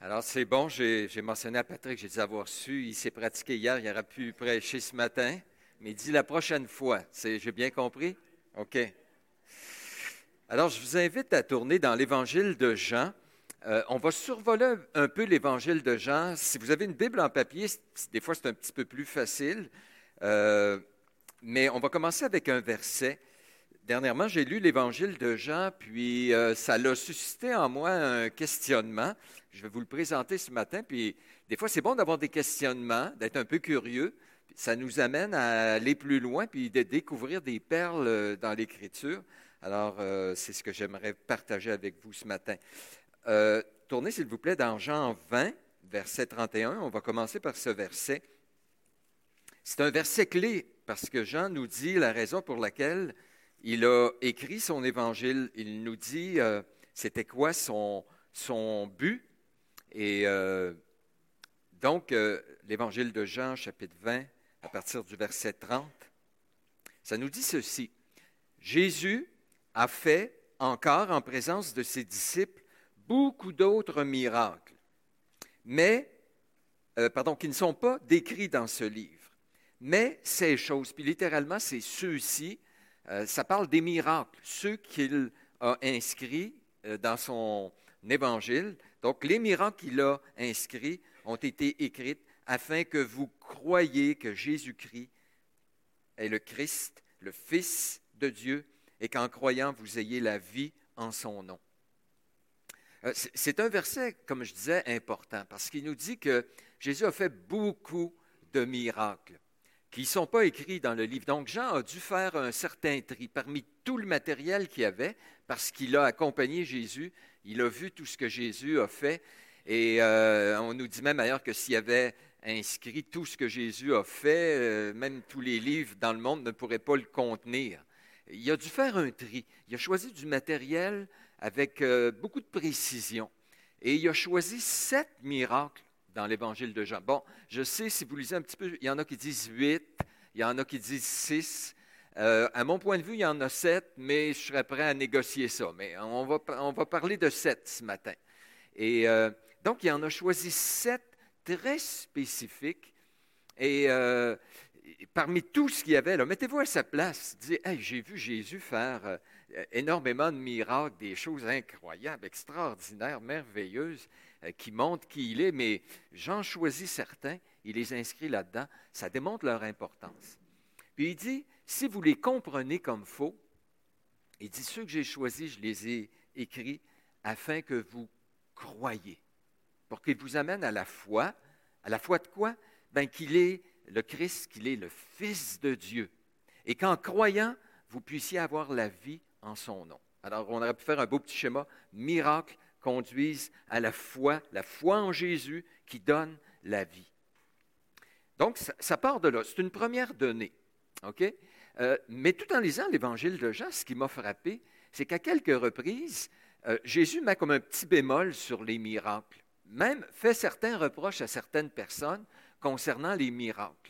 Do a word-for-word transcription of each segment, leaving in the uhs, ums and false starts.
Alors, c'est bon, j'ai, j'ai mentionné à Patrick, j'ai dit avoir su, il s'est pratiqué hier, il aurait pu prêcher ce matin, mais il dit la prochaine fois. C'est, j'ai bien compris? OK. Alors, je vous invite à tourner dans l'Évangile de Jean. Euh, on va survoler un peu l'Évangile de Jean. Si vous avez une Bible en papier, des fois c'est un petit peu plus facile, euh, mais on va commencer avec un verset. Dernièrement, j'ai lu l'Évangile de Jean, puis euh, ça l'a suscité en moi un questionnement. Je vais vous le présenter ce matin, puis des fois, c'est bon d'avoir des questionnements, d'être un peu curieux. Ça nous amène à aller plus loin, puis de découvrir des perles dans l'Écriture. Alors, euh, c'est ce que j'aimerais partager avec vous ce matin. Euh, tournez, s'il vous plaît, dans Jean vingt, verset trente et un. On va commencer par ce verset. C'est un verset clé, parce que Jean nous dit la raison pour laquelle il a écrit son évangile. Il nous dit euh, c'était quoi son, son but. Et euh, donc, euh, l'évangile de Jean, chapitre vingt, à partir du verset trente, ça nous dit ceci. Jésus a fait, encore en présence de ses disciples, beaucoup d'autres miracles, mais, euh, pardon, qui ne sont pas décrits dans ce livre. Mais ces choses, puis littéralement, c'est ceux-ci, Euh, ça parle des miracles, ceux qu'il a inscrits euh, dans son évangile. Donc, les miracles qu'il a inscrits ont été écrits afin que vous croyiez que Jésus-Christ est le Christ, le Fils de Dieu, et qu'en croyant, vous ayez la vie en son nom. Euh, c'est un verset, comme je disais, important, parce qu'il nous dit que Jésus a fait beaucoup de miracles qui ne sont pas écrits dans le livre. Donc, Jean a dû faire un certain tri parmi tout le matériel qu'il y avait, parce qu'il a accompagné Jésus, il a vu tout ce que Jésus a fait, et euh, on nous dit même ailleurs que s'il avait inscrit tout ce que Jésus a fait, euh, même tous les livres dans le monde ne pourraient pas le contenir. Il a dû faire un tri. Il a choisi du matériel avec euh, beaucoup de précision, et il a choisi sept miracles dans l'Évangile de Jean. Bon, je sais, si vous lisez un petit peu, il y en a qui disent huit, il y en a qui disent six. Euh, à mon point de vue, il y en a sept, mais je serais prêt à négocier ça. Mais on va, on va parler de sept ce matin. Et euh, donc, il en a choisi sept très spécifiques. Et euh, parmi tout ce qu'il y avait, là, mettez-vous à sa place. Dites, hey, j'ai vu Jésus faire euh, énormément de miracles, des choses incroyables, extraordinaires, merveilleuses, euh, qui montrent qui il est, mais j'en choisis certains, il les inscrit là-dedans, ça démontre leur importance. Puis il dit, si vous les comprenez comme faux, il dit, ceux que j'ai choisis, je les ai écrits afin que vous croyiez, pour qu'ils vous amènent à la foi. À la foi de quoi? Ben, qu'il est le Christ, qu'il est le Fils de Dieu, et qu'en croyant, vous puissiez avoir la vie en son nom. Alors, on aurait pu faire un beau petit schéma. Miracles conduisent à la foi, la foi en Jésus qui donne la vie. Donc, ça, ça part de là. C'est une première donnée. OK? Euh, mais tout en lisant l'Évangile de Jean, ce qui m'a frappé, c'est qu'à quelques reprises, euh, Jésus met comme un petit bémol sur les miracles. Même fait certains reproches à certaines personnes concernant les miracles.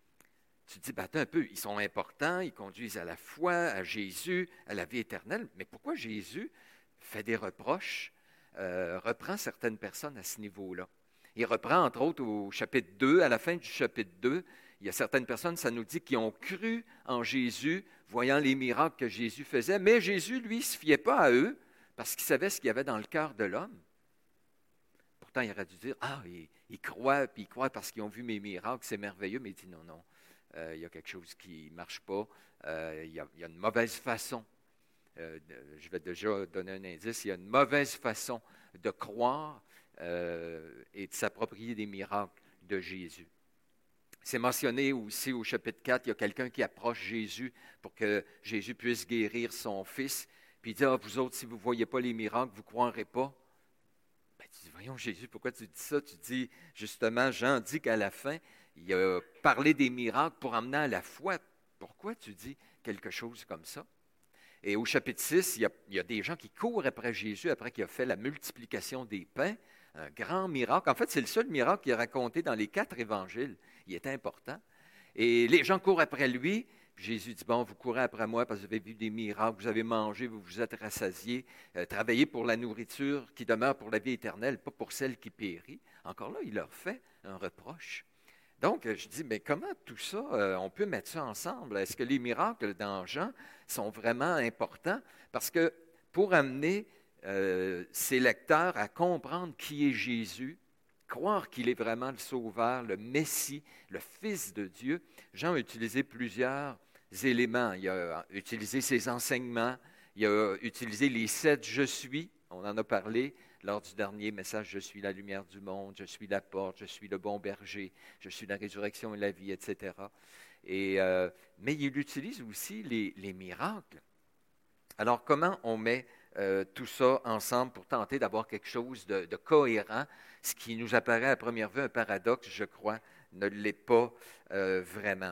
Tu te dis, ben, attends un peu, ils sont importants, ils conduisent à la foi, à Jésus, à la vie éternelle, mais pourquoi Jésus fait des reproches, euh, reprend certaines personnes à ce niveau-là? Il reprend, entre autres, au chapitre deux, à la fin du chapitre deux, il y a certaines personnes, ça nous dit, qui ont cru en Jésus, voyant les miracles que Jésus faisait, mais Jésus, lui, ne se fiait pas à eux, parce qu'il savait ce qu'il y avait dans le cœur de l'homme. Pourtant, il aurait dû dire, ah, ils, ils croient, puis ils croient parce qu'ils ont vu mes miracles, c'est merveilleux, mais il dit, non, non. Euh, il y a quelque chose qui ne marche pas, euh, il, y a, il y a une mauvaise façon, euh, de, je vais déjà donner un indice, il y a une mauvaise façon de croire euh, et de s'approprier des miracles de Jésus. C'est mentionné aussi au chapitre quatre, il y a quelqu'un qui approche Jésus pour que Jésus puisse guérir son fils, puis il dit, ah, vous autres, si vous ne voyez pas les miracles, vous ne croirez pas. Ben, tu dis, voyons Jésus, pourquoi tu dis ça? Tu dis, justement, Jean dit qu'à la fin, il a parlé des miracles pour emmener à la foi. Pourquoi tu dis quelque chose comme ça? Et au chapitre six, il y a, il y a des gens qui courent après Jésus, après qu'il a fait la multiplication des pains, un grand miracle. En fait, c'est le seul miracle qu'il a raconté dans les quatre évangiles. Il était important. Et les gens courent après lui, Jésus dit, bon, vous courez après moi parce que vous avez vu des miracles, vous avez mangé, vous vous êtes rassasiés, euh, travaillez pour la nourriture qui demeure pour la vie éternelle, pas pour celle qui périt. Encore là, il leur fait un reproche. Donc, je dis, mais comment tout ça, euh, on peut mettre ça ensemble? Est-ce que les miracles dans Jean sont vraiment importants? Parce que pour amener euh, ses lecteurs à comprendre qui est Jésus, croire qu'il est vraiment le Sauveur, le Messie, le Fils de Dieu, Jean a utilisé plusieurs éléments. Il a utilisé ses enseignements, il a utilisé les sept « je suis », on en a parlé lors du dernier message, « Je suis la lumière du monde, je suis la porte, je suis le bon berger, je suis la résurrection et la vie », et cetera. Et, euh, mais il utilise aussi les, les miracles. Alors, comment on met euh, tout ça ensemble pour tenter d'avoir quelque chose de, de cohérent? Ce qui nous apparaît à première vue un paradoxe, je crois, ne l'est pas euh, vraiment.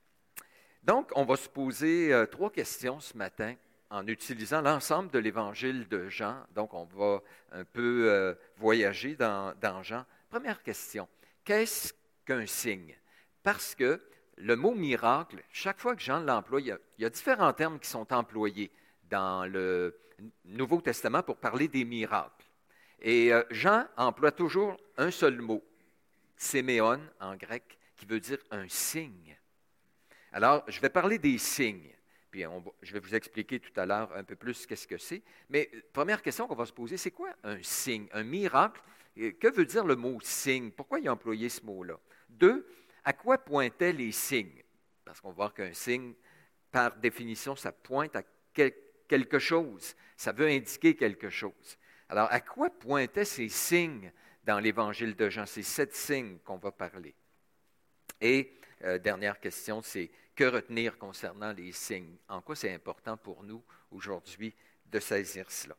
Donc, on va se poser euh, trois questions ce matin en utilisant l'ensemble de l'Évangile de Jean. Donc, on va un peu euh, voyager dans, dans Jean. Première question, qu'est-ce qu'un signe? Parce que le mot miracle, chaque fois que Jean l'emploie, il y a, il y a différents termes qui sont employés dans le Nouveau Testament pour parler des miracles. Et euh, Jean emploie toujours un seul mot, séméon en grec, qui veut dire un signe. Alors, je vais parler des signes, puis on, je vais vous expliquer tout à l'heure un peu plus qu'est-ce que c'est. Mais première question qu'on va se poser, c'est quoi un signe, un miracle? Que veut dire le mot signe? Pourquoi il a employé ce mot-là? Deux, à quoi pointaient les signes? Parce qu'on va voir qu'un signe, par définition, ça pointe à quel, quelque chose. Ça veut indiquer quelque chose. Alors, à quoi pointaient ces signes dans l'Évangile de Jean, ces sept signes qu'on va parler? Et euh, dernière question, c'est que retenir concernant les signes? En quoi c'est important pour nous aujourd'hui de saisir cela?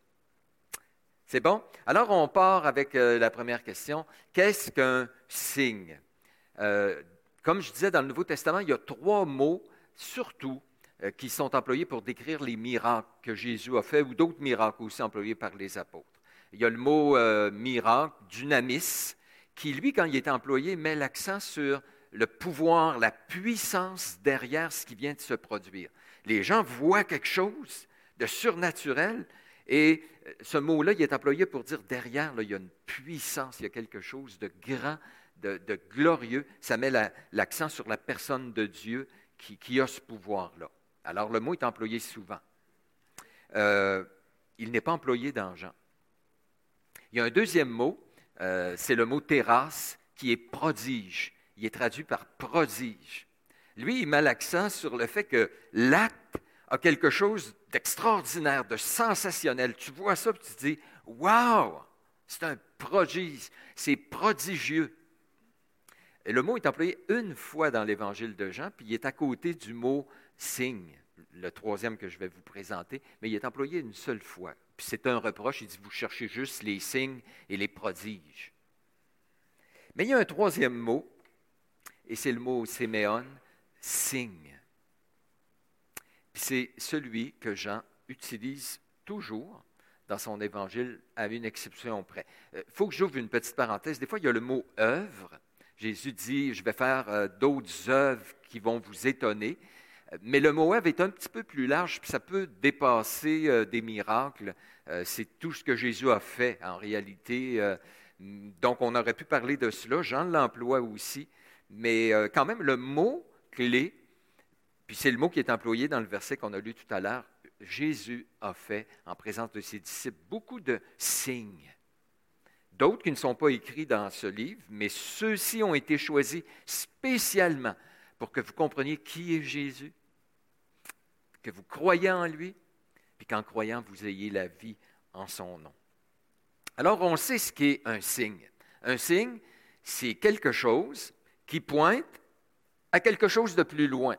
C'est bon? Alors, on part avec euh, la première question. Qu'est-ce qu'un signe? Euh, comme je disais, dans le Nouveau Testament, il y a trois mots, surtout, euh, qui sont employés pour décrire les miracles que Jésus a fait ou d'autres miracles aussi employés par les apôtres. Il y a le mot euh, miracle, dunamis, qui, lui, quand il est employé, met l'accent sur le pouvoir, la puissance derrière ce qui vient de se produire. Les gens voient quelque chose de surnaturel et ce mot-là, il est employé pour dire derrière, là, il y a une puissance, il y a quelque chose de grand, de, de glorieux. Ça met la, l'accent sur la personne de Dieu qui, qui a ce pouvoir-là. Alors, le mot est employé souvent. Euh, il n'est pas employé dans Jean. Il y a un deuxième mot, euh, c'est le mot terrasse, qui est prodige. Il est traduit par prodige. Lui, il met l'accent sur le fait que l'acte a quelque chose d'extraordinaire, de sensationnel. Tu vois ça, puis tu te dis, « Wow! C'est un prodige, c'est prodigieux. » Et le mot est employé une fois dans l'Évangile de Jean, puis il est à côté du mot « signe », le troisième que je vais vous présenter, mais il est employé une seule fois. Puis c'est un reproche, il dit, vous cherchez juste les signes et les prodiges. Mais il y a un troisième mot, et c'est le mot séméon, signe. Puis c'est celui que Jean utilise toujours dans son évangile, à une exception près. Il faut que j'ouvre une petite parenthèse. Des fois, il y a le mot œuvre. Jésus dit, je vais faire euh, d'autres œuvres qui vont vous étonner. Mais le mot œuvre est un petit peu plus large, puis ça peut dépasser euh, des miracles. Euh, c'est tout ce que Jésus a fait en réalité. Euh, donc, on aurait pu parler de cela. Jean l'emploie aussi. Mais euh, quand même, le mot clé, puis c'est le mot qui est employé dans le verset qu'on a lu tout à l'heure, Jésus a fait, en présence de ses disciples, beaucoup de signes. D'autres qui ne sont pas écrits dans ce livre, mais ceux-ci ont été choisis spécialement pour que vous compreniez qui est Jésus, que vous croyez en lui, puis qu'en croyant, vous ayez la vie en son nom. Alors, on sait ce qu'est un signe. Un signe, c'est quelque chose qui pointe à quelque chose de plus loin,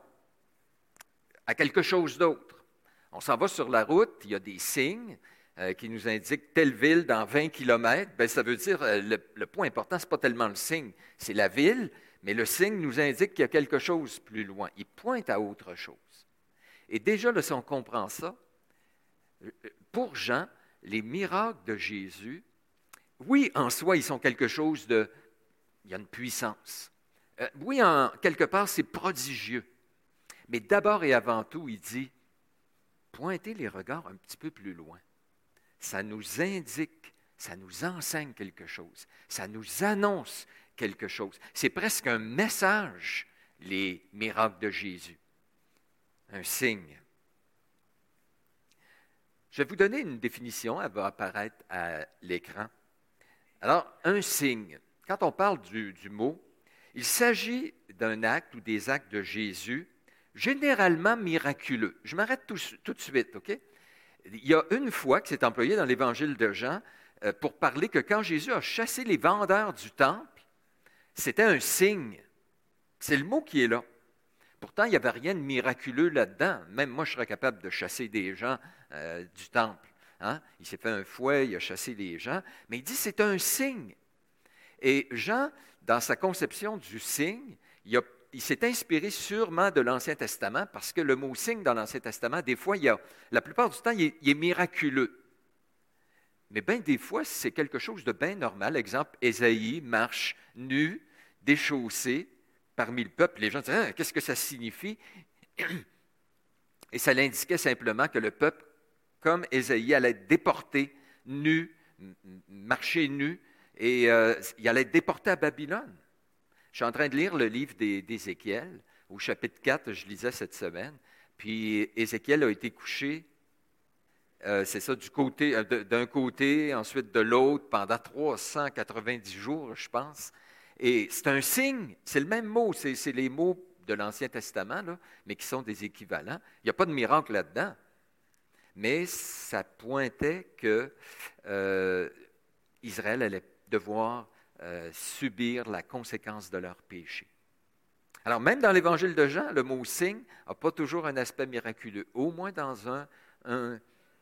à quelque chose d'autre. On s'en va sur la route, il y a des signes euh, qui nous indiquent telle ville dans vingt kilomètres. Bien, ça veut dire, euh, le, le point important, ce n'est pas tellement le signe, c'est la ville, mais le signe nous indique qu'il y a quelque chose plus loin. Il pointe à autre chose. Et déjà, là, si on comprend ça, pour Jean, les miracles de Jésus, oui, en soi, ils sont quelque chose de... Il y a une puissance. Euh, oui, en quelque part, c'est prodigieux. Mais d'abord et avant tout, il dit, pointez les regards un petit peu plus loin. Ça nous indique, ça nous enseigne quelque chose, ça nous annonce quelque chose. C'est presque un message, les miracles de Jésus, un signe. Je vais vous donner une définition, elle va apparaître à l'écran. Alors, un signe, quand on parle du, du mot, il s'agit d'un acte ou des actes de Jésus, généralement miraculeux. Je m'arrête tout, tout de suite, OK? Il y a une fois que c'est employé dans l'Évangile de Jean euh, pour parler que quand Jésus a chassé les vendeurs du temple, c'était un signe. C'est le mot qui est là. Pourtant, il n'y avait rien de miraculeux là-dedans. Même moi, je serais capable de chasser des gens euh, du temple. Hein? Il s'est fait un fouet, il a chassé les gens, mais il dit c'est un signe. Et Jean, dans sa conception du signe, il, a, il s'est inspiré sûrement de l'Ancien Testament parce que le mot signe dans l'Ancien Testament, des fois, il y a, la plupart du temps, il est, il est miraculeux. Mais bien des fois, c'est quelque chose de bien normal. Exemple, Ésaïe marche nu, déchaussé, parmi le peuple. Les gens disent ah, « qu'est-ce que ça signifie? » Et ça l'indiquait simplement que le peuple, comme Ésaïe, allait être déporté nu, marcher nu, et euh, il allait être déporté à Babylone. Je suis en train de lire le livre d'Ézéchiel, au chapitre quatre, je lisais cette semaine, puis Ézéchiel a été couché, euh, c'est ça, du côté, d'un côté, ensuite de l'autre, pendant trois cent quatre-vingt-dix jours, je pense. Et c'est un signe, c'est le même mot, c'est, c'est les mots de l'Ancien Testament, là, mais qui sont des équivalents. Il n'y a pas de miracle là-dedans. Mais ça pointait que euh, Israël allait devoir euh, subir la conséquence de leur péché. Alors, même dans l'Évangile de Jean, le mot « signe » n'a pas toujours un aspect miraculeux, au moins dans un, un,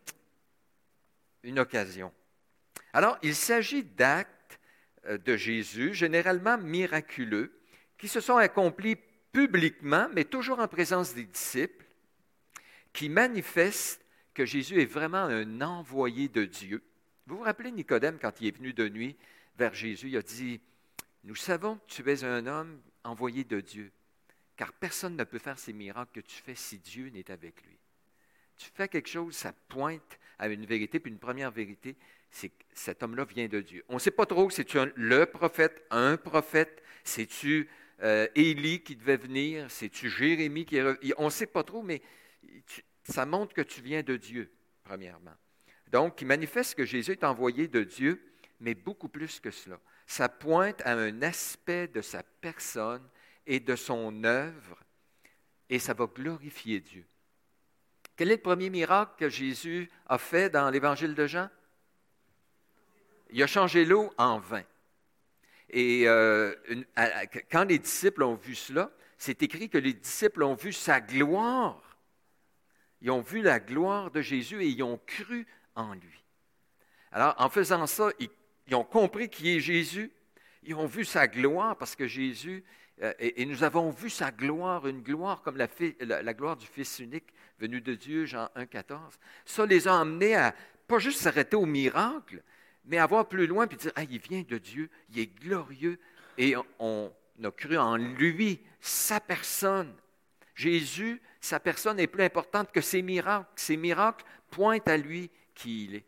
une occasion. Alors, il s'agit d'actes de Jésus, généralement miraculeux, qui se sont accomplis publiquement, mais toujours en présence des disciples, qui manifestent que Jésus est vraiment un envoyé de Dieu. Vous vous rappelez Nicodème, quand il est venu de nuit vers Jésus, il a dit, « Nous savons que tu es un homme envoyé de Dieu, car personne ne peut faire ces miracles que tu fais si Dieu n'est avec lui. » Tu fais quelque chose, ça pointe à une vérité, puis une première vérité, c'est que cet homme-là vient de Dieu. On ne sait pas trop, c'est-tu un, le prophète, un prophète, c'est-tu euh, Élie qui devait venir, c'est-tu Jérémie qui est revenu, on ne sait pas trop, mais tu, ça montre que tu viens de Dieu, premièrement. Donc, il manifeste que Jésus est envoyé de Dieu, mais beaucoup plus que cela. Ça pointe à un aspect de sa personne et de son œuvre, et ça va glorifier Dieu. Quel est le premier miracle que Jésus a fait dans l'Évangile de Jean? Il a changé l'eau en vin. Et euh, une, à, quand les disciples ont vu cela, c'est écrit que les disciples ont vu sa gloire. Ils ont vu la gloire de Jésus et ils ont cru en lui. Alors, en faisant ça, ils, ils ont compris qui est Jésus. Ils ont vu sa gloire parce que Jésus, euh, et, et nous avons vu sa gloire, une gloire comme la, la, la gloire du Fils unique venu de Dieu, Jean un, quatorze. Ça les a emmenés à pas juste s'arrêter au miracle, mais à voir plus loin et dire, ah, il vient de Dieu, il est glorieux, et on, on a cru en lui, sa personne. Jésus, sa personne est plus importante que ses miracles. Ses miracles pointent à lui qui il est.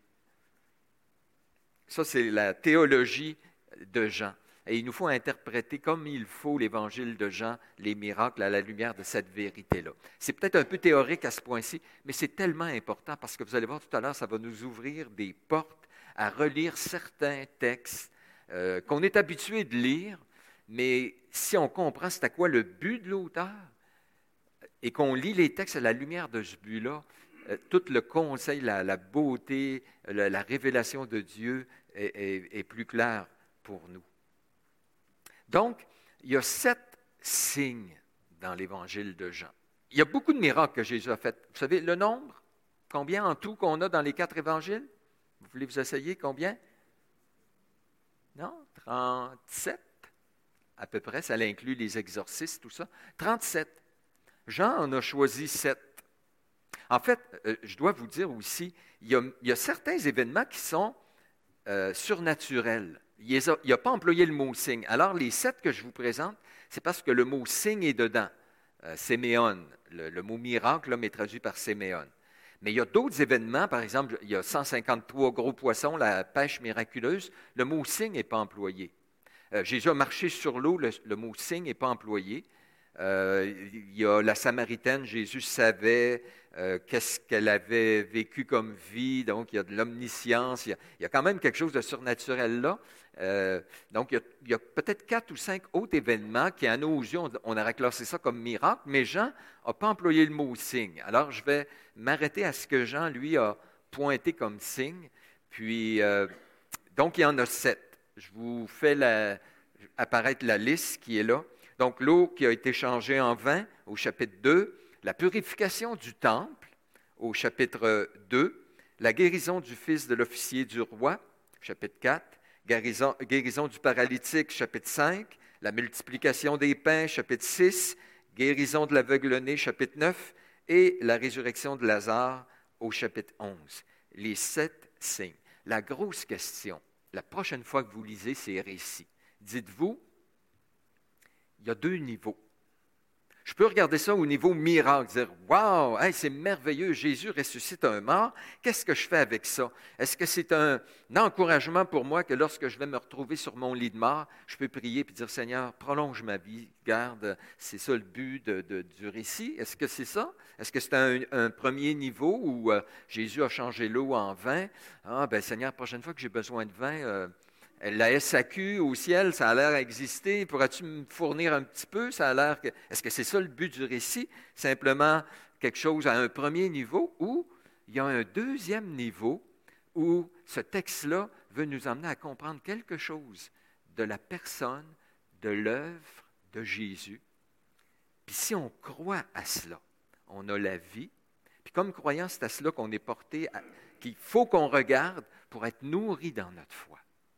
Ça, c'est la théologie de Jean. Et il nous faut interpréter comme il faut l'Évangile de Jean, les miracles à la lumière de cette vérité-là. C'est peut-être un peu théorique à ce point-ci, mais c'est tellement important parce que vous allez voir tout à l'heure, ça va nous ouvrir des portes à relire certains textes euh, qu'on est habitué de lire, mais si on comprend c'est à quoi le but de l'auteur et qu'on lit les textes à la lumière de ce but-là, euh, tout le conseil, la, la beauté, la, la révélation de Dieu est, est, est plus clair pour nous. Donc, il y a sept signes dans l'Évangile de Jean. Il y a beaucoup de miracles que Jésus a faits. Vous savez le nombre? Combien en tout qu'on a dans les quatre évangiles? Vous voulez vous essayer combien? Non? trente-sept à peu près, ça inclut les exorcismes, tout ça. trente-sept. Jean en a choisi sept. En fait, euh, je dois vous dire aussi, il y a, il y a certains événements qui sont euh, surnaturels. Il n'a pas employé le mot « signe ». Alors, les sept que je vous présente, c'est parce que le mot « signe » est dedans. euh, Séméon. Le, le mot miracle, là, m'est traduit par Séméon. Mais il y a d'autres événements, par exemple, il y a cent cinquante-trois gros poissons, la pêche miraculeuse, le mot signe n'est pas employé. Euh, Jésus a marché sur l'eau, le, le mot signe n'est pas employé. Euh, il y a la Samaritaine, Jésus savait euh, qu'est-ce qu'elle avait vécu comme vie, donc il y a de l'omniscience, il y a, il y a quand même quelque chose de surnaturel là. Euh, donc il y a, il y a peut-être quatre ou cinq autres événements qui, à nos yeux, on, on aurait classé ça comme miracle, mais Jean n'a pas employé le mot signe. Alors je vais m'arrêter à ce que Jean, lui, a pointé comme signe. Puis, euh, donc il y en a sept. Je vous fais la, apparaître la liste qui est là. Donc, l'eau qui a été changée en vin au chapitre deux, la purification du temple au chapitre deux, la guérison du fils de l'officier du roi, chapitre quatre, guérison, guérison du paralytique, chapitre cinq, la multiplication des pains, chapitre six, guérison de l'aveugle-né, chapitre neuf, et la résurrection de Lazare au chapitre onze. Les sept signes. La grosse question, la prochaine fois que vous lisez ces récits, dites-vous, il y a deux niveaux. Je peux regarder ça au niveau miracle, dire « Wow, hey, c'est merveilleux, Jésus ressuscite un mort. Qu'est-ce que je fais avec ça? Est-ce que c'est un, un encouragement pour moi que lorsque je vais me retrouver sur mon lit de mort, je peux prier et dire « Seigneur, prolonge ma vie, garde, c'est ça le but de, de, du récit. » Est-ce que c'est ça? Est-ce que c'est un, un premier niveau où euh, Jésus a changé l'eau en vin? Ah, ben Seigneur, la prochaine fois que j'ai besoin de vin, euh, la S A Q au ciel, ça a l'air d'exister. Pourras-tu me fournir un petit peu? Ça a l'air que... Est-ce que c'est ça le but du récit? Simplement quelque chose à un premier niveau ou il y a un deuxième niveau où ce texte-là veut nous emmener à comprendre quelque chose de la personne, de l'œuvre de Jésus. Puis si on croit à cela, on a la vie. Puis comme croyant, c'est à cela qu'on est porté, à... qu'il faut qu'on regarde pour être nourri dans notre foi.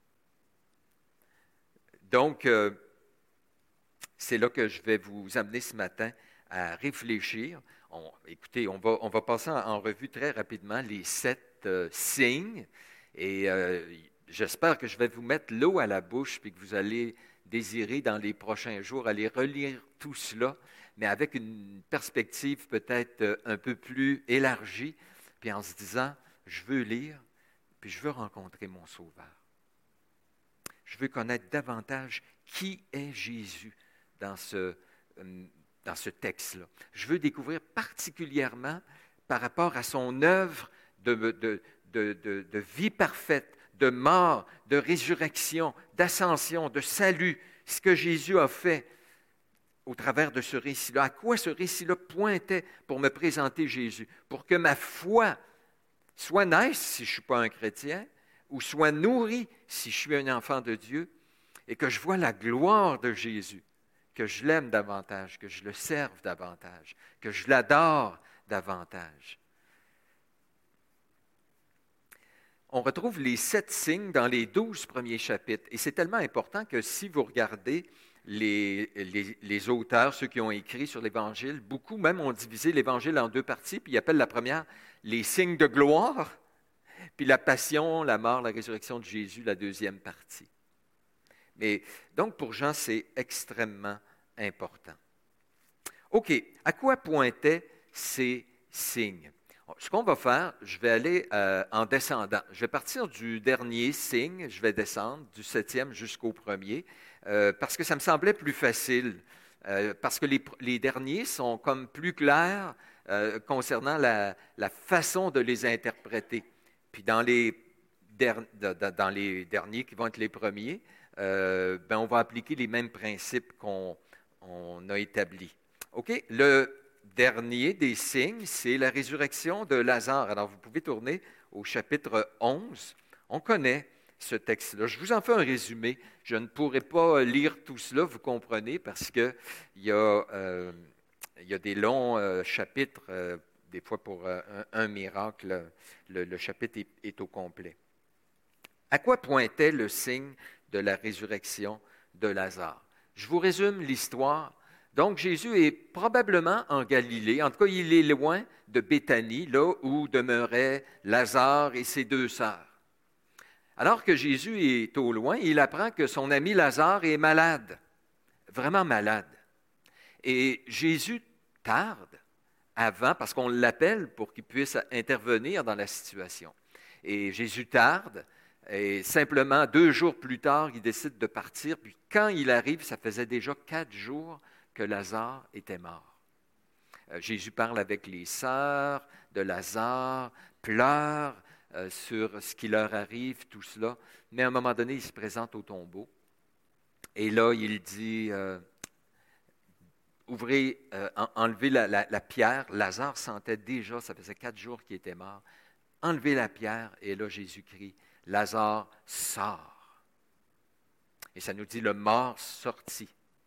Donc, euh, c'est là que je vais vous amener ce matin à réfléchir. On, écoutez, on va, on va passer en, en revue très rapidement les sept euh, signes et euh, j'espère que je vais vous mettre l'eau à la bouche puis que vous allez désirer dans les prochains jours aller relire tout cela, mais avec une perspective peut-être un peu plus élargie, puis en se disant, je veux lire, puis je veux rencontrer mon Sauveur. Je veux connaître davantage qui est Jésus dans ce, dans ce texte-là. Je veux découvrir particulièrement par rapport à son œuvre de, de, de, de, de vie parfaite, de mort, de résurrection, d'ascension, de salut, ce que Jésus a fait au travers de ce récit-là. À quoi ce récit-là pointait pour me présenter Jésus? Pour que ma foi soit naisse, si je ne suis pas un chrétien, ou soit nourri si je suis un enfant de Dieu, et que je vois la gloire de Jésus, que je l'aime davantage, que je le serve davantage, que je l'adore davantage. On retrouve les sept signes dans les douze premiers chapitres, et c'est tellement important que si vous regardez les, les, les auteurs, ceux qui ont écrit sur l'Évangile, beaucoup même ont divisé l'Évangile en deux parties, puis ils appellent la première les signes de gloire, puis la passion, la mort, la résurrection de Jésus, la deuxième partie. Mais donc, pour Jean, c'est extrêmement important. OK, à quoi pointaient ces signes? Ce qu'on va faire, je vais aller euh, en descendant. Je vais partir du dernier signe, je vais descendre du septième jusqu'au premier, euh, parce que ça me semblait plus facile, euh, parce que les, les derniers sont comme plus clairs euh, concernant la, la façon de les interpréter. Puis dans les, der, dans les derniers qui vont être les premiers, euh, ben on va appliquer les mêmes principes qu'on on a établis. OK? Le dernier des signes, c'est la résurrection de Lazare. Alors, vous pouvez tourner au chapitre onze. On connaît ce texte-là. Je vous en fais un résumé. Je ne pourrai pas lire tout cela, vous comprenez, parce qu'il y, euh, y a des longs euh, chapitres, euh, des fois pour euh, un, un miracle, le, le chapitre est, est au complet. À quoi pointait le signe de la résurrection de Lazare? Je vous résume l'histoire. Donc, Jésus est probablement en Galilée. En tout cas, il est loin de Béthanie, là où demeuraient Lazare et ses deux sœurs. Alors que Jésus est au loin, il apprend que son ami Lazare est malade, vraiment malade. Et Jésus tarde avant, parce qu'on l'appelle pour qu'il puisse intervenir dans la situation. Et Jésus tarde, et simplement deux jours plus tard, il décide de partir. Puis quand il arrive, ça faisait déjà quatre jours que Lazare était mort. Euh, Jésus parle avec les sœurs de Lazare, pleure euh, sur ce qui leur arrive, tout cela. Mais à un moment donné, il se présente au tombeau. Et là, il dit, euh, ouvrez, euh, enlevez la, la, la pierre. Lazare sentait déjà, ça faisait quatre jours qu'il était mort. Enlevez la pierre. Et là, Jésus crie, Lazare sort. Et ça nous dit, le mort sortit.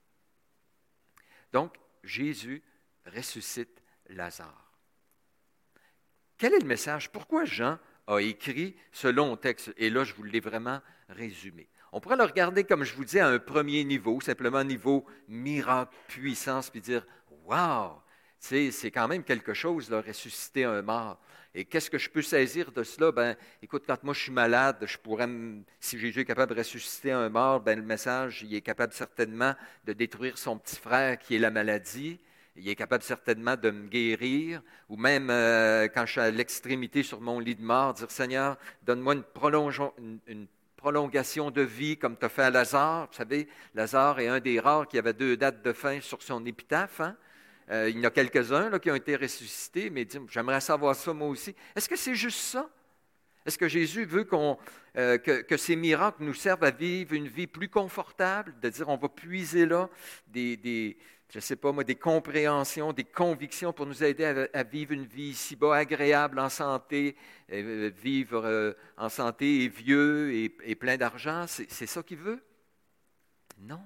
Donc, Jésus ressuscite Lazare. Quel est le message? Pourquoi Jean a écrit ce long texte? Et là, je vous l'ai vraiment résumé. On pourrait le regarder, comme je vous dis, à un premier niveau, simplement niveau miracle, puissance, puis dire « Wow! » C'est quand même quelque chose, là, ressusciter un mort. Et qu'est-ce que je peux saisir de cela? Ben, écoute, quand moi je suis malade, je pourrais, me, si Jésus est capable de ressusciter un mort, ben, le message, il est capable certainement de détruire son petit frère qui est la maladie. Il est capable certainement de me guérir, ou même euh, quand je suis à l'extrémité sur mon lit de mort, dire « Seigneur, donne-moi une, prolonge- une, une prolongation de vie comme tu as fait à Lazare. » Vous savez, Lazare est un des rares qui avait deux dates de fin sur son épitaphe. Hein? Euh, il y en a quelques-uns là, qui ont été ressuscités, mais dit, j'aimerais savoir ça moi aussi. Est-ce que c'est juste ça? Est-ce que Jésus veut qu'on, euh, que, que ces miracles nous servent à vivre une vie plus confortable, de dire on va puiser là des, des je ne sais pas moi, des compréhensions, des convictions pour nous aider à, à vivre une vie ici-bas agréable, en santé, euh, vivre euh, en santé et vieux et, et plein d'argent? C'est, c'est ça qu'il veut? Non.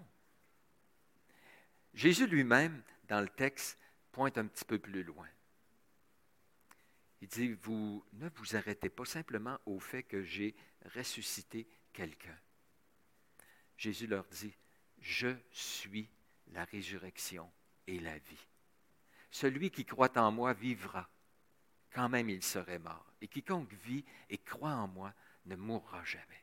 Jésus lui-même, dans le texte, pointe un petit peu plus loin. Il dit, vous ne vous arrêtez pas simplement au fait que j'ai ressuscité quelqu'un. Jésus leur dit, je suis la résurrection et la vie. Celui qui croit en moi vivra, quand même il serait mort. Et quiconque vit et croit en moi ne mourra jamais.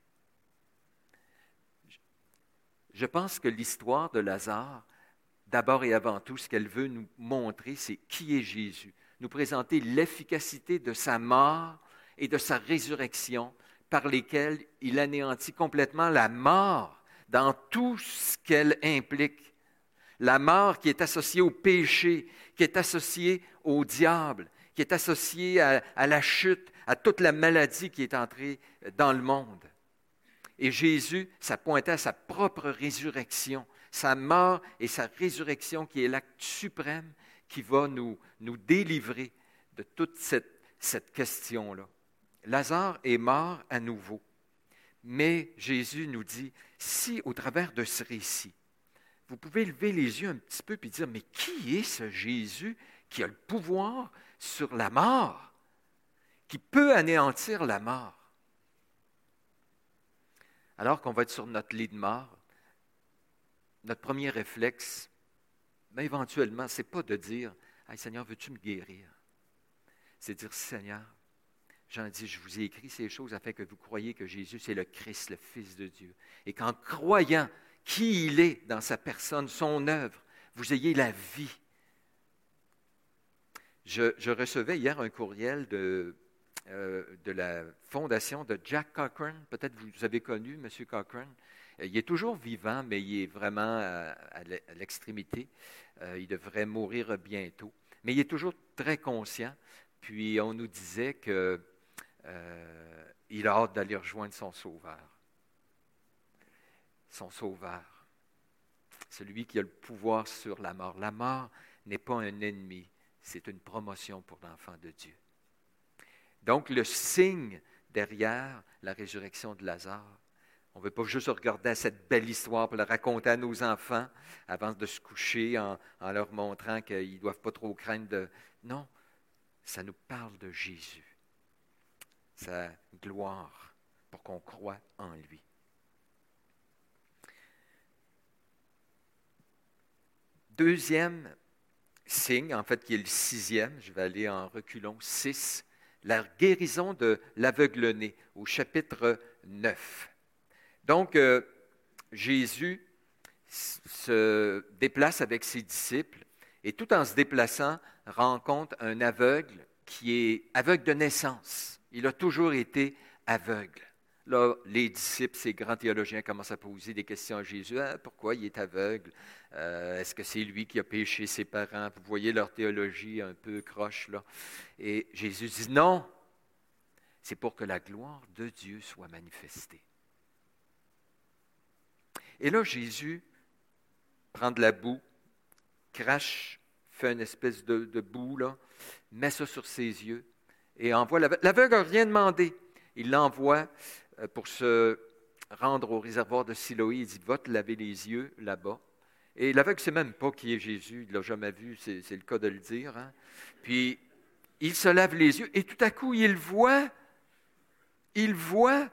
Je pense que l'histoire de Lazare, d'abord et avant tout, ce qu'elle veut nous montrer, c'est qui est Jésus. Nous présenter l'efficacité de sa mort et de sa résurrection par lesquelles il anéantit complètement la mort dans tout ce qu'elle implique. La mort qui est associée au péché, qui est associée au diable, qui est associée à, à la chute, à toute la maladie qui est entrée dans le monde. Et Jésus, ça pointait à sa propre résurrection, sa mort et sa résurrection qui est l'acte suprême qui va nous, nous délivrer de toute cette, cette question-là. Lazare est mort à nouveau. Mais Jésus nous dit, si au travers de ce récit, vous pouvez lever les yeux un petit peu et dire, mais qui est ce Jésus qui a le pouvoir sur la mort, qui peut anéantir la mort? Alors qu'on va être sur notre lit de mort, notre premier réflexe, mais éventuellement, ce n'est pas de dire « Hey, Seigneur, veux-tu me guérir? » C'est de dire « Seigneur, Jean dit, je vous ai écrit ces choses afin que vous croyiez que Jésus, c'est le Christ, le Fils de Dieu. Et qu'en croyant qui il est dans sa personne, son œuvre, vous ayez la vie. » Je, je recevais hier un courriel de, euh, de la fondation de Jack Cochran. Peut-être vous avez connu M. Cochran. Il est toujours vivant, mais il est vraiment à, à l'extrémité. Euh, il devrait mourir bientôt. Mais il est toujours très conscient. Puis on nous disait qu'il euh, a hâte d'aller rejoindre son Sauveur. Son Sauveur. Celui qui a le pouvoir sur la mort. La mort n'est pas un ennemi, c'est une promotion pour l'enfant de Dieu. Donc le signe derrière la résurrection de Lazare, on ne veut pas juste regarder à cette belle histoire pour la raconter à nos enfants avant de se coucher en, en leur montrant qu'ils ne doivent pas trop craindre de... Non, ça nous parle de Jésus, sa gloire, pour qu'on croie en lui. Deuxième signe, en fait, qui est le sixième, je vais aller en reculons, six, la guérison de l'aveugle-né, au chapitre neuf. Donc, euh, Jésus se déplace avec ses disciples Et tout en se déplaçant, rencontre un aveugle qui est aveugle de naissance. Il a toujours été aveugle. Là, les disciples, ces grands théologiens, commencent à poser des questions à Jésus. Ah, pourquoi il est aveugle? Euh, est-ce que c'est lui qui a péché ses parents? Vous voyez leur théologie un peu croche, là. Et Jésus dit non. C'est pour que la gloire de Dieu soit manifestée. Et là, Jésus prend de la boue, crache, fait une espèce de, de boue, là, met ça sur ses yeux et envoie l'aveugle. L'aveugle n'a rien demandé. Il l'envoie pour se rendre au réservoir de Siloé. Il dit, va te laver les yeux là-bas. Et l'aveugle ne sait même pas qui est Jésus. Il ne l'a jamais vu, c'est, c'est le cas de le dire. Hein? Puis, il se lave les yeux et tout à coup, il voit. Il voit.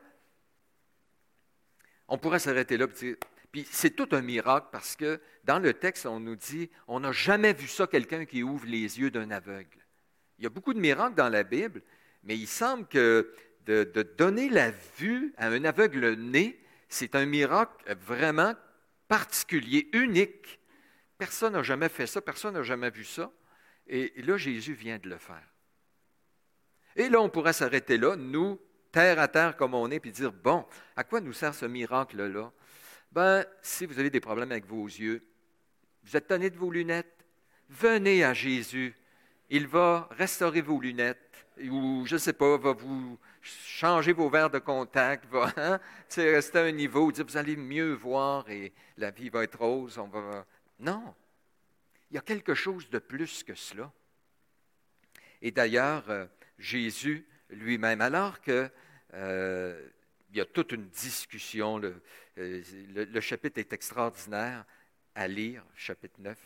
On pourrait s'arrêter là et dire, puis c'est tout un miracle parce que dans le texte, on nous dit, on n'a jamais vu ça, quelqu'un qui ouvre les yeux d'un aveugle. Il y a beaucoup de miracles dans la Bible, mais il semble que de, de donner la vue à un aveugle né, c'est un miracle vraiment particulier, unique. Personne n'a jamais fait ça, personne n'a jamais vu ça. Et là, Jésus vient de le faire. Et là, on pourrait s'arrêter là, nous, terre à terre comme on est, puis dire, bon, à quoi nous sert ce miracle-là? Ben, si vous avez des problèmes avec vos yeux, vous êtes tanné de vos lunettes, venez à Jésus. Il va restaurer vos lunettes, ou je ne sais pas, va vous changer vos verres de contact, va hein, rester à un niveau, dire vous allez mieux voir et la vie va être rose. On va... Non, il y a quelque chose de plus que cela. Et d'ailleurs, euh, Jésus lui-même, alors que euh, il y a toute une discussion, le, le, le chapitre est extraordinaire à lire, chapitre neuf.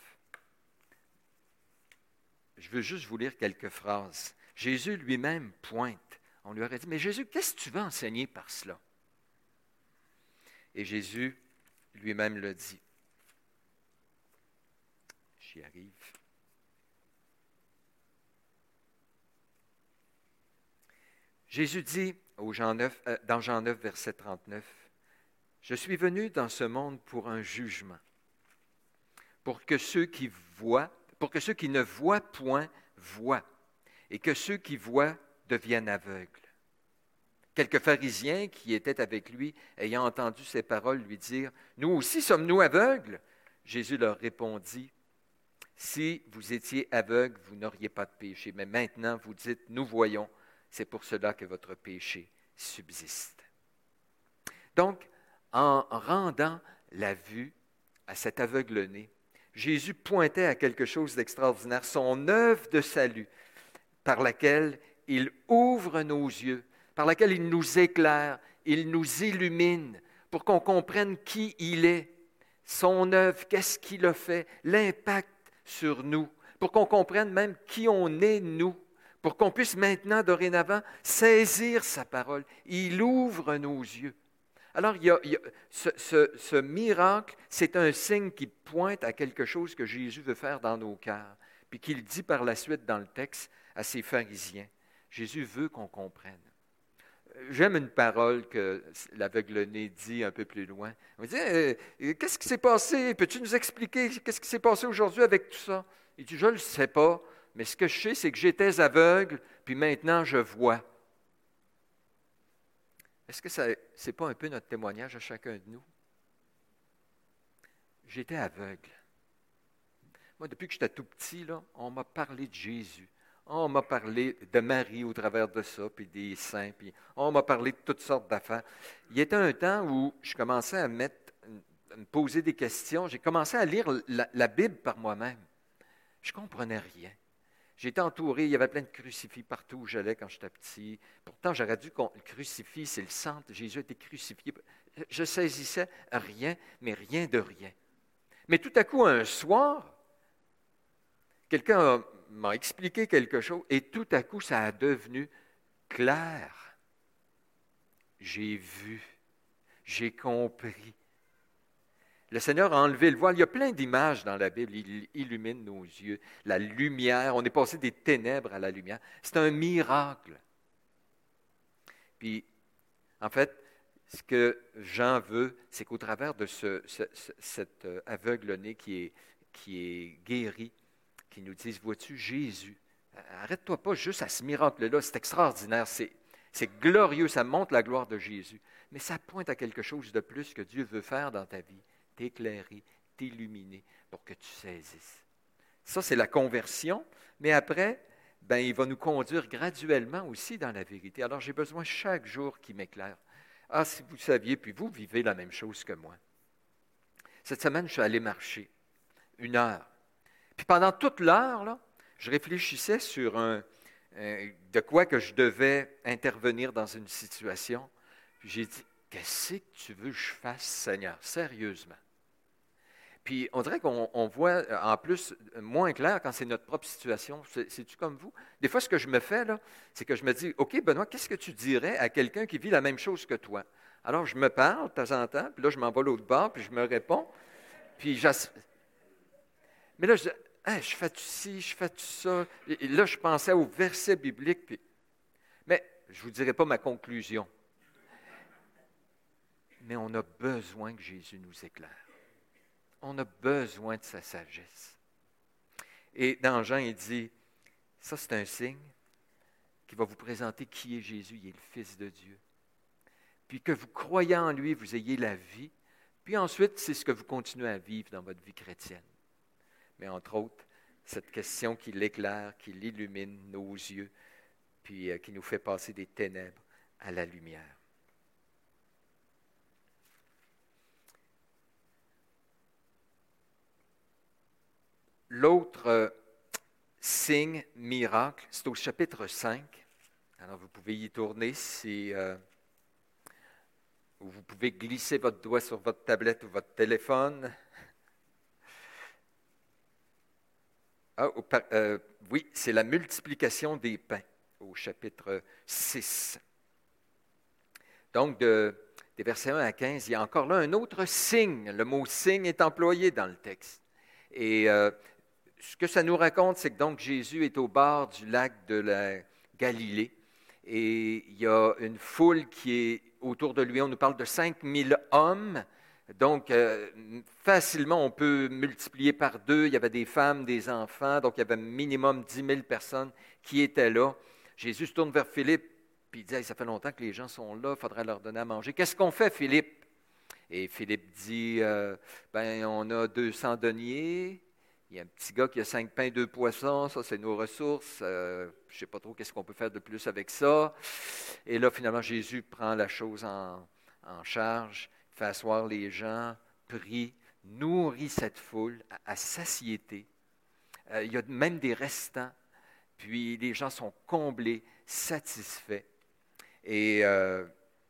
Je veux juste vous lire quelques phrases. Jésus lui-même pointe. On lui aurait dit, mais Jésus, qu'est-ce que tu veux enseigner par cela? Et Jésus lui-même le dit. J'y arrive. Jésus dit au Jean neuf, euh, dans Jean neuf, verset trente-neuf, « Je suis venu dans ce monde pour un jugement, pour que ceux qui voient, pour que ceux qui ne voient point voient, et que ceux qui voient deviennent aveugles. » Quelques pharisiens qui étaient avec lui, ayant entendu ces paroles, lui dirent, « Nous aussi sommes-nous aveugles? » Jésus leur répondit, « Si vous étiez aveugles, vous n'auriez pas de péché, mais maintenant vous dites, nous voyons. C'est pour cela que votre péché subsiste. » Donc, en rendant la vue à cet aveugle-né, Jésus pointait à quelque chose d'extraordinaire, son œuvre de salut, par laquelle il ouvre nos yeux, par laquelle il nous éclaire, il nous illumine, pour qu'on comprenne qui il est, son œuvre, qu'est-ce qu'il a fait, l'impact sur nous, pour qu'on comprenne même qui on est, nous, pour qu'on puisse maintenant, dorénavant, saisir sa parole. Il ouvre nos yeux. Alors, il y a, il y a, ce, ce, ce miracle, c'est un signe qui pointe à quelque chose que Jésus veut faire dans nos cœurs, puis qu'il dit par la suite dans le texte à ses pharisiens. Jésus veut qu'on comprenne. J'aime une parole que l'aveugle-né dit un peu plus loin. On dit, euh, qu'est-ce qui s'est passé? Peux-tu nous expliquer qu'est-ce qui s'est passé aujourd'hui avec tout ça? Il dit, je ne le sais pas. Mais ce que je sais, c'est que j'étais aveugle, puis maintenant je vois. Est-ce que ce n'est pas un peu notre témoignage à chacun de nous? J'étais aveugle. Moi, depuis que j'étais tout petit, là, on m'a parlé de Jésus. On m'a parlé de Marie au travers de ça, puis des saints, puis on m'a parlé de toutes sortes d'affaires. Il y était un temps où je commençais à mettre, à me poser des questions. J'ai commencé à lire la, la Bible par moi-même. Je ne comprenais rien. J'étais entouré, il y avait plein de crucifix partout où j'allais quand j'étais petit. Pourtant, j'aurais dû qu'on le crucifix, c'est le centre. Jésus a été crucifié. Je saisissais rien, mais rien de rien. Mais tout à coup, un soir, quelqu'un m'a expliqué quelque chose et tout à coup, ça a devenu clair. J'ai vu, j'ai compris. Le Seigneur a enlevé le voile. Il y a plein d'images dans la Bible. Il illumine nos yeux. La lumière, on est passé des ténèbres à la lumière. C'est un miracle. Puis, en fait, ce que Jean veut, c'est qu'au travers de ce, ce, cet aveugle-né qui est, qui est guéri, qui nous disent, vois-tu, Jésus, arrête-toi pas juste à ce miracle-là, c'est extraordinaire, c'est, c'est glorieux, ça montre la gloire de Jésus, mais ça pointe à quelque chose de plus que Dieu veut faire dans ta vie, t'éclairer, t'illuminer pour que tu saisisses. Ça, c'est la conversion, mais après, ben, il va nous conduire graduellement aussi dans la vérité. Alors, j'ai besoin chaque jour qu'il m'éclaire. Ah, si vous saviez, puis vous vivez la même chose que moi. Cette semaine, je suis allé marcher une heure. Puis pendant toute l'heure, là, je réfléchissais sur un, un, de quoi que je devais intervenir dans une situation. Puis j'ai dit, qu'est-ce que tu veux que je fasse, Seigneur, sérieusement? Puis on dirait qu'on on voit en plus moins clair quand c'est notre propre situation. C'est, c'est-tu comme vous? Des fois, ce que je me fais, là, c'est que je me dis, OK, Benoît, qu'est-ce que tu dirais à quelqu'un qui vit la même chose que toi? Alors, je me parle de temps en temps, puis là, je m'en vais l'autre bord, puis je me réponds. Puis, j'ass... Mais là, je dis, hey, je fais-tu ci, je fais-tu ça? Et là, je pensais au verset biblique. Puis... Mais je ne vous dirai pas ma conclusion. Mais on a besoin que Jésus nous éclaire. On a besoin de sa sagesse. Et dans Jean, il dit, ça c'est un signe qui va vous présenter qui est Jésus, il est le Fils de Dieu. Puis que vous croyez en lui, vous ayez la vie. Puis ensuite, c'est ce que vous continuez à vivre dans votre vie chrétienne. Mais entre autres, cette question qui l'éclaire, qui l'illumine nos yeux, puis euh, qui nous fait passer des ténèbres à la lumière. L'autre euh, signe, miracle, c'est au chapitre cinq. Alors, vous pouvez y tourner si euh, vous pouvez glisser votre doigt sur votre tablette ou votre téléphone. Ah, au, euh, oui, c'est la multiplication des pains au chapitre six. Donc, de, des versets un à quinze, il y a encore là un autre signe. Le mot signe est employé dans le texte. Et euh, ce que ça nous raconte, c'est que donc Jésus est au bord du lac de la Galilée et il y a une foule qui est autour de lui. On nous parle de cinq mille hommes, donc euh, facilement on peut multiplier par deux. Il y avait des femmes, des enfants, donc il y avait minimum dix mille personnes qui étaient là. Jésus se tourne vers Philippe et il dit hey, « ça fait longtemps que les gens sont là, il faudrait leur donner à manger. Qu'est-ce qu'on fait, Philippe? » Et Philippe dit euh, « ben on a deux cents deniers. » Il y a un petit gars qui a cinq pains, deux poissons, ça c'est nos ressources. Euh, je ne sais pas trop qu'est-ce qu'on peut faire de plus avec ça. Et là, finalement, Jésus prend la chose en, en charge, fait asseoir les gens, prie, nourrit cette foule à, à satiété. Euh, il y a même des restants, puis les gens sont comblés, satisfaits. Et euh,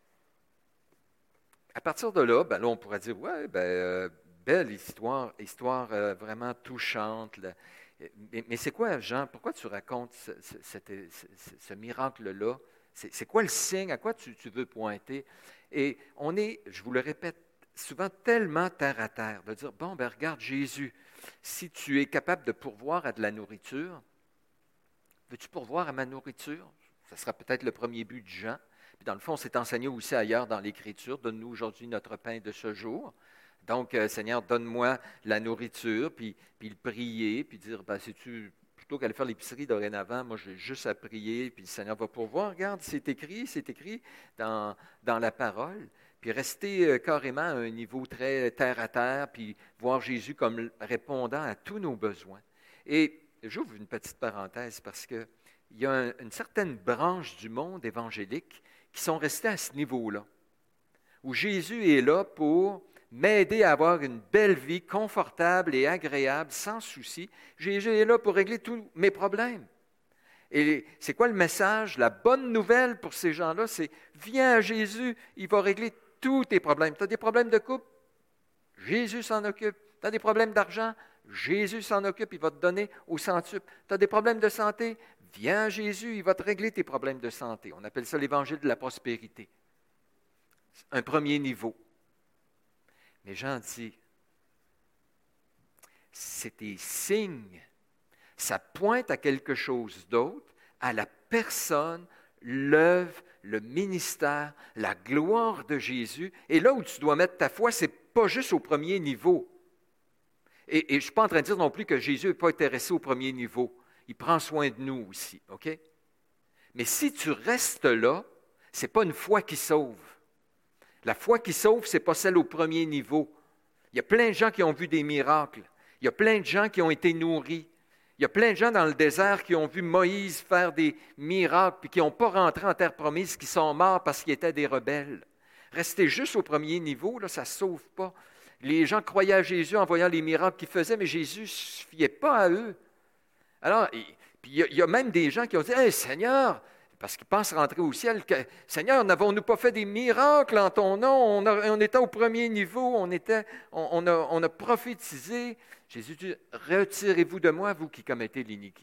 à partir de là, ben là, on pourrait dire, ouais, ben... Euh, belle histoire, histoire euh, vraiment touchante. Là. Mais, mais c'est quoi, Jean, pourquoi tu racontes ce, ce, ce, ce, ce miracle-là? C'est, c'est quoi le signe? À quoi tu, tu veux pointer? Et on est, je vous le répète, souvent tellement terre à terre de dire, bon, ben regarde Jésus, si tu es capable de pourvoir à de la nourriture, veux-tu pourvoir à ma nourriture? Ce sera peut-être le premier but de Jean. Puis dans le fond, c'est enseigné aussi ailleurs dans l'Écriture. Donne-nous aujourd'hui notre pain de ce jour. Donc, euh, Seigneur, donne-moi la nourriture, puis, puis le prier, puis dire, ben, sais-tu, plutôt qu'aller faire l'épicerie dorénavant, moi, j'ai juste à prier, puis le Seigneur va pourvoir. Regarde, c'est écrit, c'est écrit dans, dans la parole. Puis rester euh, carrément à un niveau très terre à terre, puis voir Jésus comme répondant à tous nos besoins. Et j'ouvre une petite parenthèse parce qu'il y a un, une certaine branche du monde évangélique qui sont restés à ce niveau-là, où Jésus est là pour m'aider à avoir une belle vie confortable et agréable, sans souci. Jésus est là pour régler tous mes problèmes. Et c'est quoi le message? La bonne nouvelle pour ces gens-là, c'est viens à Jésus, il va régler tous tes problèmes. Tu as des problèmes de couple? Jésus s'en occupe. Tu as des problèmes d'argent? Jésus s'en occupe, il va te donner au centuple. Tu as des problèmes de santé? Viens à Jésus, il va te régler tes problèmes de santé. On appelle ça l'évangile de la prospérité. Un premier niveau. Mais Jean dit, c'est des signes, ça pointe à quelque chose d'autre, à la personne, l'œuvre, le ministère, la gloire de Jésus. Et là où tu dois mettre ta foi, ce n'est pas juste au premier niveau. Et, et je ne suis pas en train de dire non plus que Jésus n'est pas intéressé au premier niveau. Il prend soin de nous aussi, OK? Mais si tu restes là, ce n'est pas une foi qui sauve. La foi qui sauve, ce n'est pas celle au premier niveau. Il y a plein de gens qui ont vu des miracles. Il y a plein de gens qui ont été nourris. Il y a plein de gens dans le désert qui ont vu Moïse faire des miracles puis qui n'ont pas rentré en terre promise, qui sont morts parce qu'ils étaient des rebelles. Rester juste au premier niveau, là, ça ne sauve pas. Les gens croyaient à Jésus en voyant les miracles qu'il faisait, mais Jésus ne se fiait pas à eux. Alors, il, puis il, y a, il y a même des gens qui ont dit « Hey, Seigneur », parce qu'ils pensent rentrer au ciel, que, « Seigneur, n'avons-nous pas fait des miracles en ton nom? On, a, on était au premier niveau, on, était, on, on, a, on a prophétisé. » Jésus dit « Retirez-vous de moi, vous qui commettez l'iniquité. »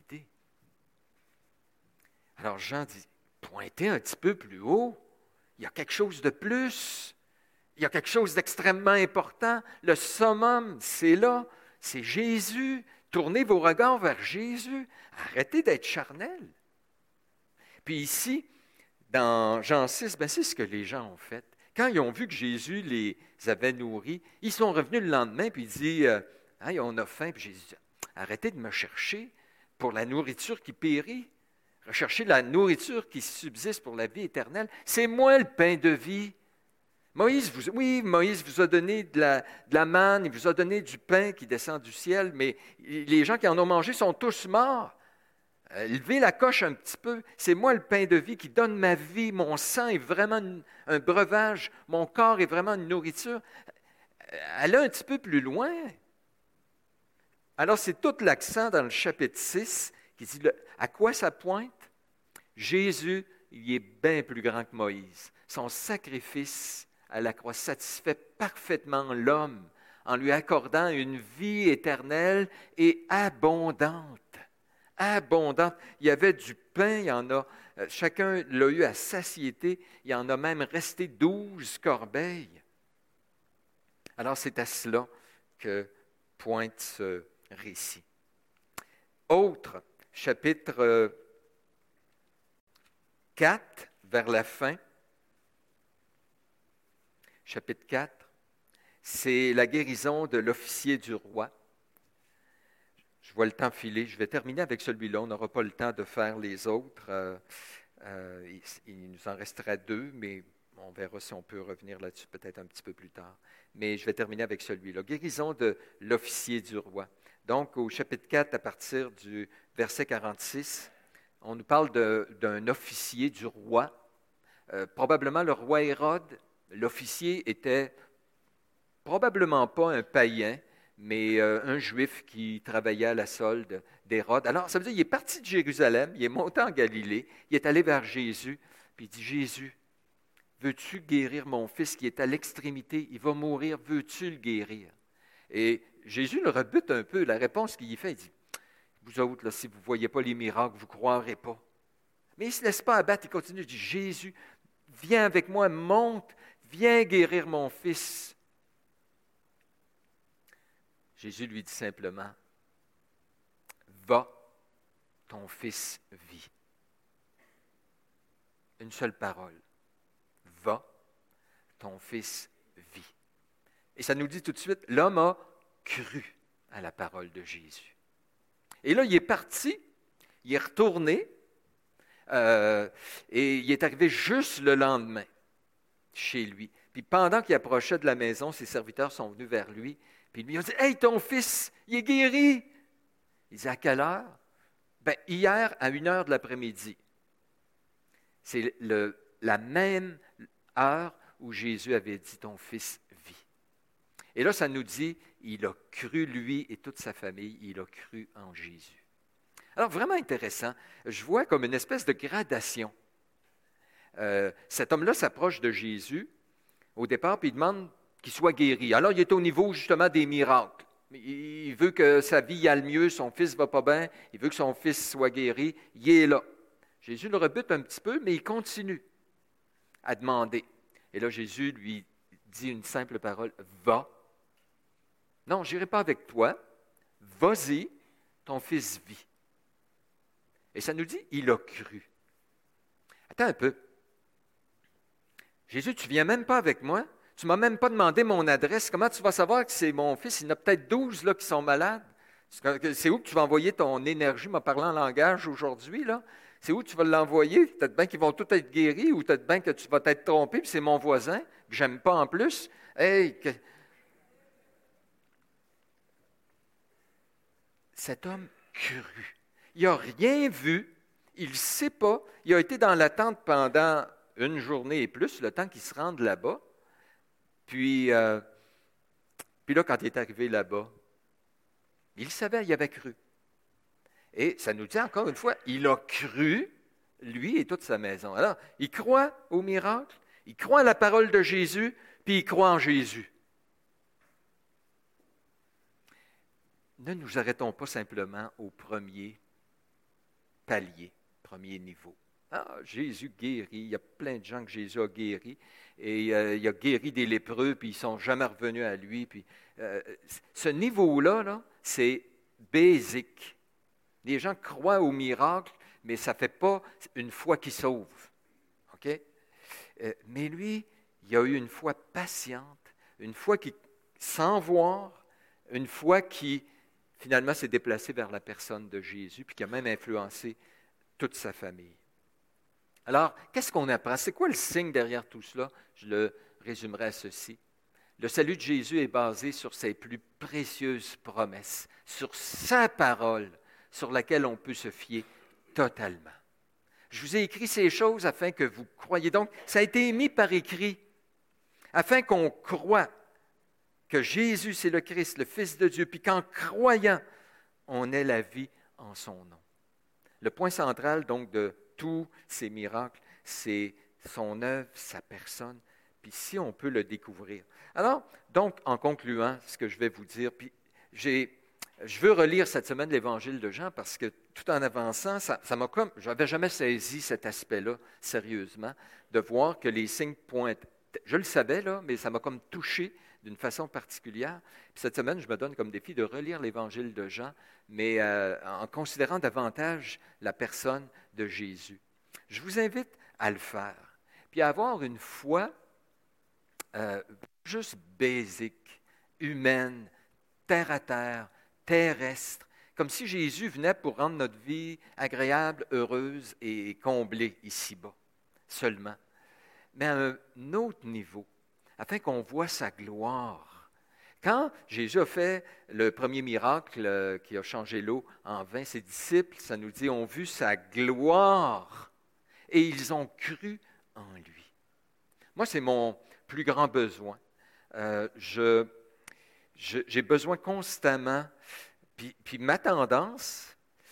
Alors Jean dit « Pointez un petit peu plus haut. Il y a quelque chose de plus. Il y a quelque chose d'extrêmement important. Le summum, c'est là. C'est Jésus. Tournez vos regards vers Jésus. Arrêtez d'être charnel. » Puis ici, dans Jean six, ben c'est ce que les gens ont fait. Quand ils ont vu que Jésus les avait nourris, ils sont revenus le lendemain, puis ils disent euh, « Hey, on a faim. » Puis Jésus dit « Arrêtez de me chercher pour la nourriture qui périt. Recherchez la nourriture qui subsiste pour la vie éternelle. C'est moi le pain de vie. » Moïse, vous, oui, Moïse vous a donné de la, de la manne, il vous a donné du pain qui descend du ciel, mais les gens qui en ont mangé sont tous morts. Euh, levez la coche un petit peu. C'est moi le pain de vie qui donne ma vie. Mon sang est vraiment une, un breuvage. Mon corps est vraiment une nourriture. Allez un petit peu plus loin. Alors, c'est tout l'accent dans le chapitre six qui dit le, à quoi ça pointe? Jésus, il est bien plus grand que Moïse. Son sacrifice à la croix satisfait parfaitement l'homme en lui accordant une vie éternelle et abondante. Abondante. Il y avait du pain, il y en a, chacun l'a eu à satiété, il y en a même resté douze corbeilles. Alors c'est à cela que pointe ce récit. Autre, chapitre quatre, vers la fin, chapitre quatre, c'est la guérison de l'officier du roi. Je vois le temps filer. Je vais terminer avec celui-là. On n'aura pas le temps de faire les autres. Euh, euh, il, il nous en restera deux, mais on verra si on peut revenir là-dessus peut-être un petit peu plus tard. Mais je vais terminer avec celui-là. Guérison de l'officier du roi. Donc, au chapitre quatre, à partir du verset quarante-six, on nous parle de, d'un officier du roi. Euh, probablement le roi Hérode. L'officier était probablement pas un païen, mais euh, un juif qui travaillait à la solde d'Hérode. Alors, ça veut dire qu'il est parti de Jérusalem, il est monté en Galilée, il est allé vers Jésus, puis il dit, « Jésus, veux-tu guérir mon fils qui est à l'extrémité? Il va mourir, veux-tu le guérir? » Et Jésus le rebute un peu. La réponse qu'il y fait, il dit, « Vous autres, là, si vous ne voyez pas les miracles, vous ne croirez pas. » Mais il ne se laisse pas abattre, il continue, il dit, « Jésus, viens avec moi, monte, viens guérir mon fils. » Jésus lui dit simplement, « Va, ton fils vit. » Une seule parole. « Va, ton fils vit. » Et ça nous dit tout de suite, l'homme a cru à la parole de Jésus. Et là, il est parti, il est retourné, euh, et il est arrivé juste le lendemain chez lui. Puis pendant qu'il approchait de la maison, ses serviteurs sont venus vers lui, puis lui ont dit, « Hey, ton fils, il est guéri! » Il dit, « À quelle heure? » « Bien, hier, à une heure de l'après-midi. » C'est le, la même heure où Jésus avait dit, « Ton fils vit. » Et là, ça nous dit, il a cru, lui et toute sa famille, il a cru en Jésus. Alors, vraiment intéressant. Je vois comme une espèce de gradation. Euh, cet homme-là s'approche de Jésus au départ, puis il demande qu'il soit guéri. Alors, il est au niveau, justement, des miracles. Il veut que sa vie aille mieux, son fils ne va pas bien, il veut que son fils soit guéri, il est là. Jésus le rebute un petit peu, mais il continue à demander. Et là, Jésus lui dit une simple parole, « Va. Non, je n'irai pas avec toi. Vas-y, ton fils vit. » Et ça nous dit, il a cru. Attends un peu. Jésus, tu ne viens même pas avec moi? Tu ne m'as même pas demandé mon adresse. Comment tu vas savoir que c'est mon fils? Il y en a peut-être douze là, qui sont malades. C'est où que tu vas envoyer ton énergie, m'a parlé en langage aujourd'hui, là? C'est où tu vas l'envoyer? Peut-être bien qu'ils vont tous être guéris ou peut-être bien que tu vas t'être trompé, puis c'est mon voisin, que j'aime pas en plus. Hey! Que... Cet homme crut. Il n'a rien vu, il ne sait pas. Il a été dans l'attente pendant une journée et plus, le temps qu'il se rende là-bas. Puis, euh, puis là, quand il est arrivé là-bas, il savait, il avait cru. Et ça nous dit encore une fois, il a cru, lui et toute sa maison. Alors, il croit au miracle, il croit à la parole de Jésus, puis il croit en Jésus. Ne nous arrêtons pas simplement au premier palier, premier niveau. Ah, Jésus guérit, il y a plein de gens que Jésus a guéris, et euh, il a guéri des lépreux, puis ils ne sont jamais revenus à lui. Puis, euh, ce niveau-là, là, c'est basique. Les gens croient au miracle, mais ça ne fait pas une foi qui sauve. OK? Euh, mais lui, il a eu une foi patiente, une foi qui, sans voir, une foi qui, finalement, s'est déplacée vers la personne de Jésus, puis qui a même influencé toute sa famille. Alors, qu'est-ce qu'on apprend? C'est quoi le signe derrière tout cela? Je le résumerai à ceci. Le salut de Jésus est basé sur ses plus précieuses promesses, sur sa parole, sur laquelle on peut se fier totalement. Je vous ai écrit ces choses afin que vous croyiez. Donc, ça a été émis par écrit, afin qu'on croie que Jésus, c'est le Christ, le Fils de Dieu, puis qu'en croyant, on ait la vie en son nom. Le point central, donc, de tous ces miracles, c'est son œuvre, sa personne, puis si on peut le découvrir. Alors, donc, en concluant ce que je vais vous dire, puis j'ai, je veux relire cette semaine l'Évangile de Jean parce que tout en avançant, ça, ça m'a comme, je n'avais jamais saisi cet aspect-là sérieusement, de voir que les signes pointent. Je le savais, là, mais ça m'a comme touché d'une façon particulière. Puis cette semaine, je me donne comme défi de relire l'Évangile de Jean, mais euh, en considérant davantage la personne de Jésus. Je vous invite à le faire, puis à avoir une foi euh, juste basique, humaine, terre à terre, terrestre, comme si Jésus venait pour rendre notre vie agréable, heureuse et comblée ici-bas, seulement. Mais à un autre niveau, afin qu'on voit sa gloire. Quand Jésus a fait le premier miracle euh, qui a changé l'eau en vin, ses disciples, ça nous dit, ont vu sa gloire et ils ont cru en lui. Moi, c'est mon plus grand besoin. Euh, je, je, j'ai besoin constamment, puis, puis ma tendance,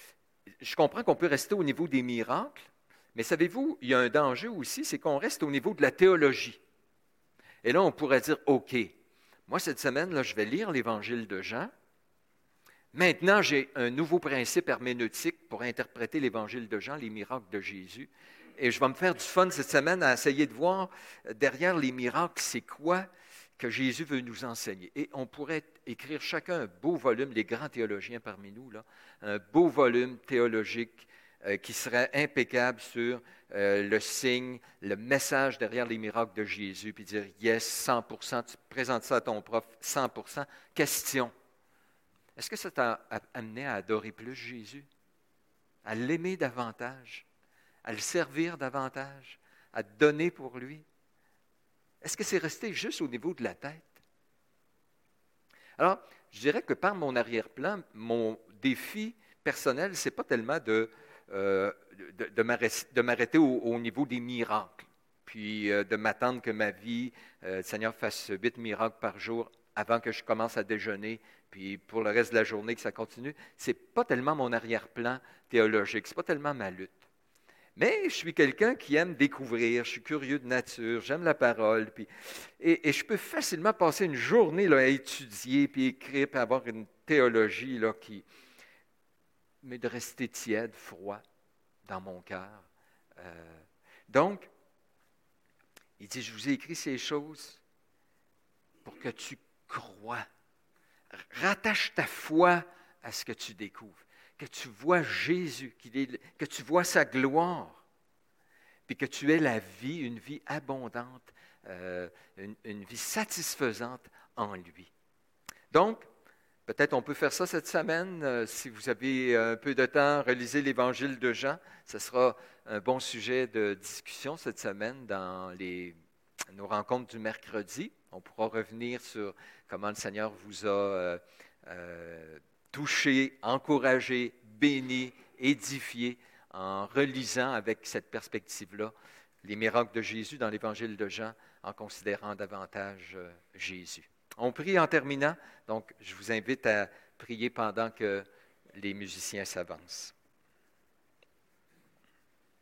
je comprends qu'on peut rester au niveau des miracles, mais savez-vous, il y a un danger aussi, c'est qu'on reste au niveau de la théologie. Et là, on pourrait dire, OK, moi, cette semaine, là, je vais lire l'Évangile de Jean. Maintenant, j'ai un nouveau principe herméneutique pour interpréter l'Évangile de Jean, les miracles de Jésus. Et je vais me faire du fun cette semaine à essayer de voir derrière les miracles, c'est quoi que Jésus veut nous enseigner. Et on pourrait écrire chacun un beau volume, les grands théologiens parmi nous, là, un beau volume théologique euh, qui serait impeccable sur euh, le signe, le message derrière les miracles de Jésus, puis dire « yes, cent pour cent », tu présentes ça à ton prof, cent pour cent. Question, est-ce que ça t'a amené à adorer plus Jésus, à l'aimer davantage, à le servir davantage, à te donner pour lui? Est-ce que c'est resté juste au niveau de la tête? Alors, je dirais que par mon arrière-plan, mon défi personnel, ce n'est pas tellement de, euh, de, de, m'arrêter, de m'arrêter au, au niveau des miracles, puis euh, de m'attendre que ma vie, euh, le Seigneur fasse huit miracles par jour avant que je commence à déjeuner, puis pour le reste de la journée que ça continue. Ce n'est pas tellement mon arrière-plan théologique, ce n'est pas tellement ma lutte. Mais je suis quelqu'un qui aime découvrir, je suis curieux de nature, j'aime la parole, puis, et, et je peux facilement passer une journée là, à étudier, puis écrire, puis avoir une théologie là, qui... mais de rester tiède, froid dans mon cœur. Euh, donc, il dit, je vous ai écrit ces choses pour que tu crois. Rattache ta foi à ce que tu découvres. Que tu vois Jésus, que tu vois sa gloire, puis que tu aies la vie, une vie abondante euh, une, une vie satisfaisante en lui. Donc, peut-être on peut faire ça cette semaine. Euh, si vous avez un peu de temps, relisez l'Évangile de Jean. Ce sera un bon sujet de discussion cette semaine dans les, nos rencontres du mercredi. On pourra revenir sur comment le Seigneur vous a euh, euh, touché, encouragé, béni, édifié en relisant avec cette perspective-là les miracles de Jésus dans l'Évangile de Jean en considérant davantage euh, Jésus. On prie en terminant, donc je vous invite à prier pendant que les musiciens s'avancent.